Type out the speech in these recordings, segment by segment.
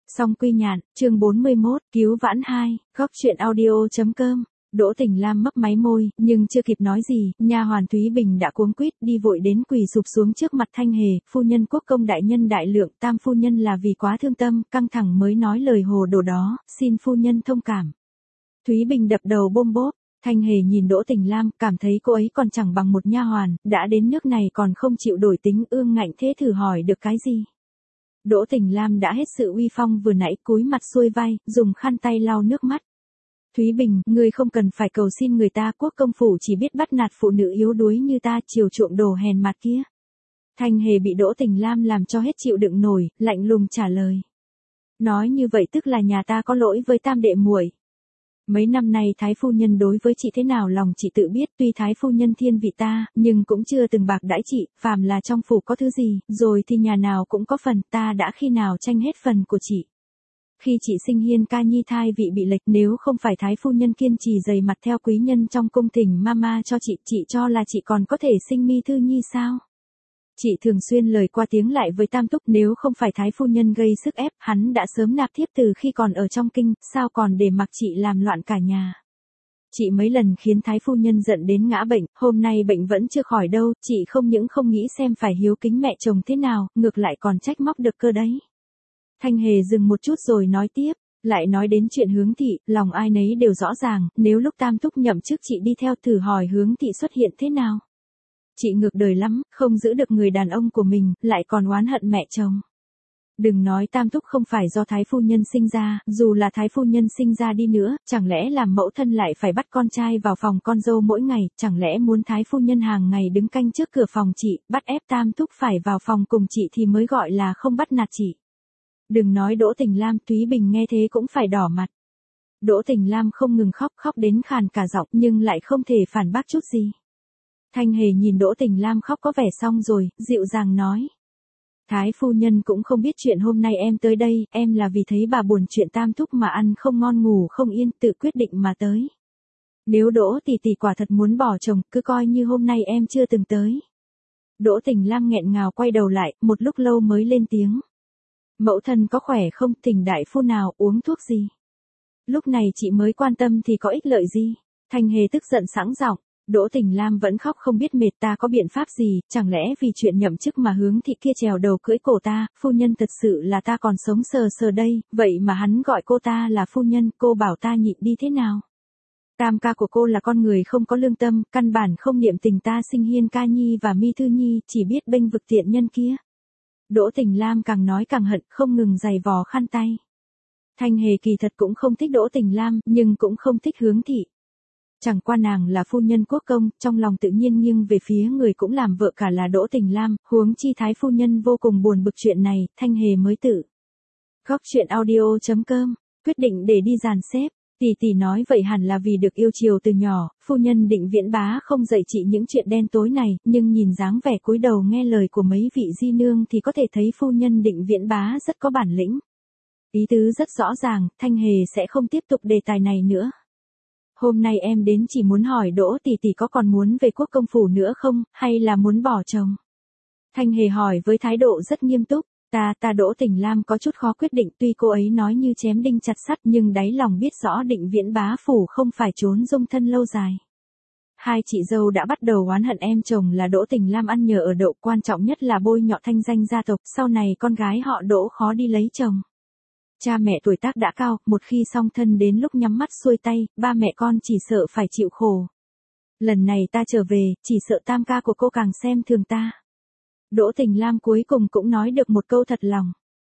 Song Quy Nhạn, chương 41, cứu vãn 2, góc truyện audio.com. Đỗ Tình Lam mấp máy môi, nhưng chưa kịp nói gì, nha hoàn Thúy Bình đã cuống quýt đi vội đến quỳ sụp xuống trước mặt Thanh Hề, phu nhân quốc công đại nhân đại lượng, tam phu nhân là vì quá thương tâm, căng thẳng mới nói lời hồ đồ đó, xin phu nhân thông cảm. Thúy Bình đập đầu bôm bốp. Thanh Hề nhìn Đỗ Tình Lam, cảm thấy cô ấy còn chẳng bằng một nha hoàn, đã đến nước này còn không chịu đổi tính, ương ngạnh thế thử hỏi được cái gì. Đỗ Tình Lam đã hết sự uy phong vừa nãy, cúi mặt xuôi vai, dùng khăn tay lau nước mắt. Thúy Bình, ngươi không cần phải cầu xin người ta, quốc công phủ chỉ biết bắt nạt phụ nữ yếu đuối như ta, chiều chuộng đồ hèn mặt kia. Thanh Hề bị Đỗ Tình Lam làm cho hết chịu đựng nổi, lạnh lùng trả lời. Nói như vậy tức là nhà ta có lỗi với tam đệ muội. Mấy năm nay thái phu nhân đối với chị thế nào lòng chị tự biết, tuy thái phu nhân thiên vị ta, nhưng cũng chưa từng bạc đãi chị, phàm là trong phủ có thứ gì, rồi thì nhà nào cũng có phần, ta đã khi nào tranh hết phần của chị. Khi chị sinh Hiên ca nhi thai vị bị lệch, nếu không phải thái phu nhân kiên trì dày mặt theo quý nhân trong cung thỉnh mama cho chị cho là chị còn có thể sinh Mi Thư Nhi sao? Chị thường xuyên lời qua tiếng lại với Tam Túc, nếu không phải thái phu nhân gây sức ép, hắn đã sớm nạp thiếp từ khi còn ở trong kinh, sao còn để mặc chị làm loạn cả nhà. Chị mấy lần khiến thái phu nhân giận đến ngã bệnh, hôm nay bệnh vẫn chưa khỏi đâu, chị không những không nghĩ xem phải hiếu kính mẹ chồng thế nào, ngược lại còn trách móc được cơ đấy. Thanh Hề dừng một chút rồi nói tiếp, lại nói đến chuyện Hướng thị, lòng ai nấy đều rõ ràng, nếu lúc Tam Túc nhậm chức chị đi theo thử hỏi Hướng thị xuất hiện thế nào. Chị ngược đời lắm, không giữ được người đàn ông của mình, lại còn oán hận mẹ chồng. Đừng nói Tam Túc không phải do thái phu nhân sinh ra, dù là thái phu nhân sinh ra đi nữa, chẳng lẽ làm mẫu thân lại phải bắt con trai vào phòng con dâu mỗi ngày, chẳng lẽ muốn thái phu nhân hàng ngày đứng canh trước cửa phòng chị, bắt ép Tam Túc phải vào phòng cùng chị thì mới gọi là không bắt nạt chị. Đừng nói Đỗ Tình Lam, Thúy Bình nghe thế cũng phải đỏ mặt. Đỗ Tình Lam không ngừng khóc đến khàn cả giọng, nhưng lại không thể phản bác chút gì. Thanh Hề nhìn Đỗ Tình Lam khóc có vẻ xong rồi, dịu dàng nói. Thái phu nhân cũng không biết chuyện hôm nay em tới đây, em là vì thấy bà buồn chuyện Tam Túc mà ăn không ngon ngủ không yên, tự quyết định mà tới. Nếu Đỗ tỷ tỷ quả thật muốn bỏ chồng, cứ coi như hôm nay em chưa từng tới. Đỗ Tình Lam nghẹn ngào quay đầu lại, một lúc lâu mới lên tiếng. Mẫu thân có khỏe không, Tình đại phu nào, uống thuốc gì? Lúc này chị mới quan tâm thì có ích lợi gì? Thanh Hề tức giận sẵn giọng. Đỗ Tình Lam vẫn khóc không biết mệt, ta có biện pháp gì, chẳng lẽ vì chuyện nhậm chức mà Hướng thị kia trèo đầu cưỡi cổ ta, phu nhân thật sự là ta còn sống sờ đây, vậy mà hắn gọi cô ta là phu nhân, cô bảo ta nhịn đi thế nào? Tam ca của cô là con người không có lương tâm, căn bản không niệm tình ta sinh Hiên ca nhi và Mi Thư Nhi, chỉ biết bênh vực tiện nhân kia. Đỗ Tình Lam càng nói càng hận, không ngừng giày vò khăn tay. Thanh Hề kỳ thật cũng không thích Đỗ Tình Lam, nhưng cũng không thích Hướng thị. Chẳng qua nàng là phu nhân quốc công, trong lòng tự nhiên nghiêng về phía người cũng làm vợ cả là Đỗ Tình Lam, huống chi thái phu nhân vô cùng buồn bực chuyện này, Thanh Hề mới tự. Góc truyện audio.com, quyết định để đi dàn xếp, tỷ nói vậy hẳn là vì được yêu chiều từ nhỏ, phu nhân Định Viễn bá không dạy chị những chuyện đen tối này, nhưng nhìn dáng vẻ cúi đầu nghe lời của mấy vị di nương thì có thể thấy phu nhân Định Viễn bá rất có bản lĩnh. Ý tứ rất rõ ràng, Thanh Hề sẽ không tiếp tục đề tài này nữa. Hôm nay em đến chỉ muốn hỏi Đỗ tỷ có còn muốn về quốc công phủ nữa không, hay là muốn bỏ chồng? Thanh Hề hỏi với thái độ rất nghiêm túc, ta Đỗ Tình Lam có chút khó quyết định, tuy cô ấy nói như chém đinh chặt sắt nhưng đáy lòng biết rõ Định Viễn bá phủ không phải trốn dung thân lâu dài. Hai chị dâu đã bắt đầu oán hận em chồng là Đỗ Tình Lam ăn nhờ ở đậu, quan trọng nhất là bôi nhọ thanh danh gia tộc, sau này con gái họ Đỗ khó đi lấy chồng. Cha mẹ tuổi tác đã cao, một khi song thân đến lúc nhắm mắt xuôi tay, ba mẹ con chỉ sợ phải chịu khổ. Lần này ta trở về, chỉ sợ tam ca của cô càng xem thường ta. Đỗ Tình Lam cuối cùng cũng nói được một câu thật lòng.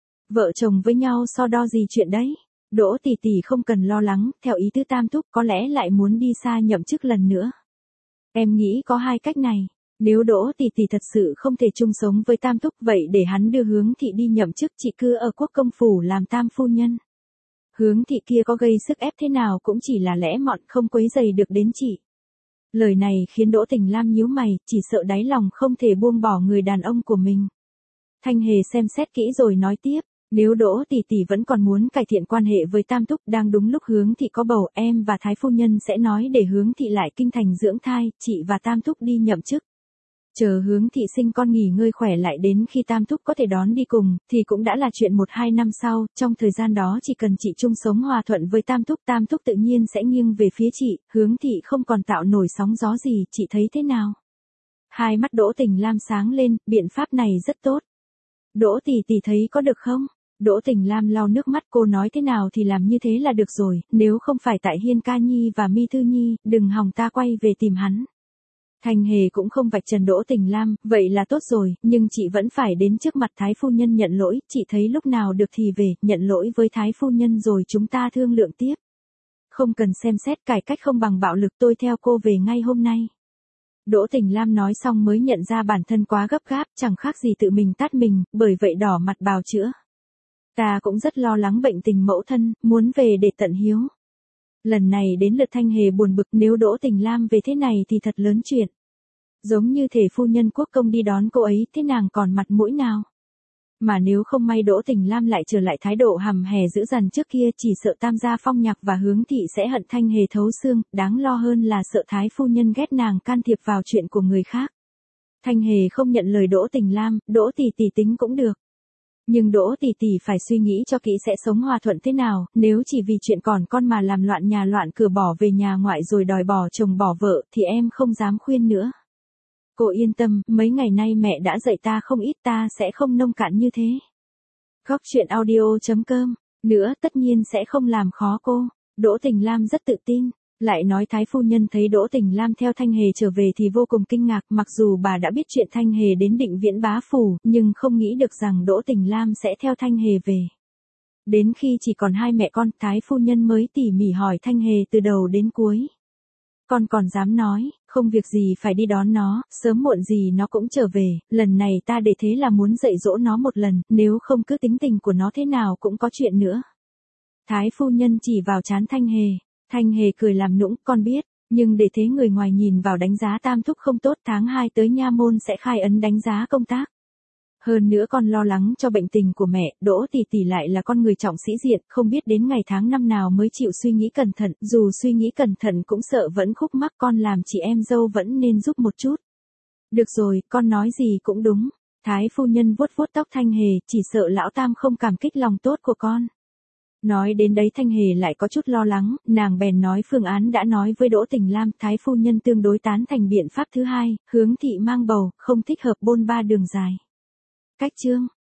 Vợ chồng với nhau so đo gì chuyện đấy. Đỗ tỷ không cần lo lắng, theo ý tứ Tam Túc có lẽ lại muốn đi xa nhậm chức lần nữa. Em nghĩ có hai cách này. Nếu Đỗ tỷ thật sự không thể chung sống với Tam Túc, vậy để hắn đưa Hướng thị đi nhậm chức, chị cứ ở quốc công phủ làm tam phu nhân. Hướng thị kia có gây sức ép thế nào cũng chỉ là lẽ mọn, không quấy rầy được đến chị. Lời này khiến Đỗ Tình Lam nhíu mày, chỉ sợ đáy lòng không thể buông bỏ người đàn ông của mình. Thanh Hề xem xét kỹ rồi nói tiếp, nếu Đỗ tỷ vẫn còn muốn cải thiện quan hệ với Tam Túc, đang đúng lúc Hướng thị có bầu, em và thái phu nhân sẽ nói để Hướng thị lại kinh thành dưỡng thai, chị và Tam Túc đi nhậm chức. Chờ Hướng Thị sinh con nghỉ ngơi khỏe lại đến khi Tam Thúc có thể đón đi cùng, thì cũng đã là chuyện 1-2 năm sau, trong thời gian đó chỉ cần chị chung sống hòa thuận với Tam Thúc tự nhiên sẽ nghiêng về phía chị, Hướng Thị không còn tạo nổi sóng gió gì, chị thấy thế nào? Hai mắt Đỗ Tình Lam sáng lên, biện pháp này rất tốt. Đỗ tỷ tỷ thấy có được không? Đỗ Tình Lam lau nước mắt, cô nói thế nào thì làm như thế là được rồi, nếu không phải tại Hiên Ca Nhi và Mi Thư Nhi, đừng hòng ta quay về tìm hắn. Thanh Hề cũng không vạch trần Đỗ Tình Lam, vậy là tốt rồi, nhưng chị vẫn phải đến trước mặt Thái phu nhân nhận lỗi, chị thấy lúc nào được thì về, nhận lỗi với Thái phu nhân rồi chúng ta thương lượng tiếp. Không cần xem xét, cải cách không bằng bạo lực, tôi theo cô về ngay hôm nay. Đỗ Tình Lam nói xong mới nhận ra bản thân quá gấp gáp, chẳng khác gì tự mình tát mình, bởi vậy đỏ mặt bào chữa. Ta cũng rất lo lắng bệnh tình mẫu thân, muốn về để tận hiếu. Lần này đến lượt Thanh Hề buồn bực, nếu Đỗ Tình Lam về thế này thì thật lớn chuyện. Giống như thể phu nhân quốc công đi đón cô ấy, thế nàng còn mặt mũi nào? Mà nếu không may Đỗ Tình Lam lại trở lại thái độ hầm hè dữ dằn trước kia, chỉ sợ Tam gia Phong Nhạc và Hướng Thị sẽ hận Thanh Hề thấu xương, đáng lo hơn là sợ Thái phu nhân ghét nàng can thiệp vào chuyện của người khác. Thanh Hề không nhận lời Đỗ Tình Lam, Đỗ tỷ tỷ tính cũng được. Nhưng Đỗ tỷ tỷ phải suy nghĩ cho kỹ sẽ sống hòa thuận thế nào, nếu chỉ vì chuyện còn con mà làm loạn nhà loạn cửa bỏ về nhà ngoại rồi đòi bỏ chồng bỏ vợ thì em không dám khuyên nữa. Cô yên tâm, mấy ngày nay mẹ đã dạy ta không ít, ta sẽ không nông cạn như thế. Góc truyện audio.com, nữa tất nhiên sẽ không làm khó cô. Đỗ Tình Lam rất tự tin. Lại nói Thái phu nhân thấy Đỗ Tình Lam theo Thanh Hề trở về thì vô cùng kinh ngạc, mặc dù bà đã biết chuyện Thanh Hề đến Định Viễn bá phủ, nhưng không nghĩ được rằng Đỗ Tình Lam sẽ theo Thanh Hề về. Đến khi chỉ còn hai mẹ con, Thái phu nhân mới tỉ mỉ hỏi Thanh Hề từ đầu đến cuối. Con còn dám nói, không việc gì phải đi đón nó, sớm muộn gì nó cũng trở về, lần này ta để thế là muốn dạy dỗ nó một lần, nếu không cứ tính tình của nó thế nào cũng có chuyện nữa. Thái phu nhân chỉ vào trán Thanh Hề. Thanh Hề cười làm nũng, con biết, nhưng để thế người ngoài nhìn vào đánh giá Tam Thúc không tốt, tháng 2 tới nha môn sẽ khai ấn đánh giá công tác. Hơn nữa con lo lắng cho bệnh tình của mẹ, Đỗ tỷ tỷ lại là con người trọng sĩ diện, không biết đến ngày tháng năm nào mới chịu suy nghĩ cẩn thận, dù suy nghĩ cẩn thận cũng sợ vẫn khúc mắc, con làm chị em dâu vẫn nên giúp một chút. Được rồi, con nói gì cũng đúng. Thái phu nhân vuốt vuốt tóc Thanh Hề, chỉ sợ lão Tam không cảm kích lòng tốt của con. Nói đến đấy Thanh Hề lại có chút lo lắng, nàng bèn nói phương án đã nói với Đỗ Tình Lam, Thái phu nhân tương đối tán thành biện pháp thứ hai, Hướng Thị mang bầu, không thích hợp bôn ba đường dài. Cách chương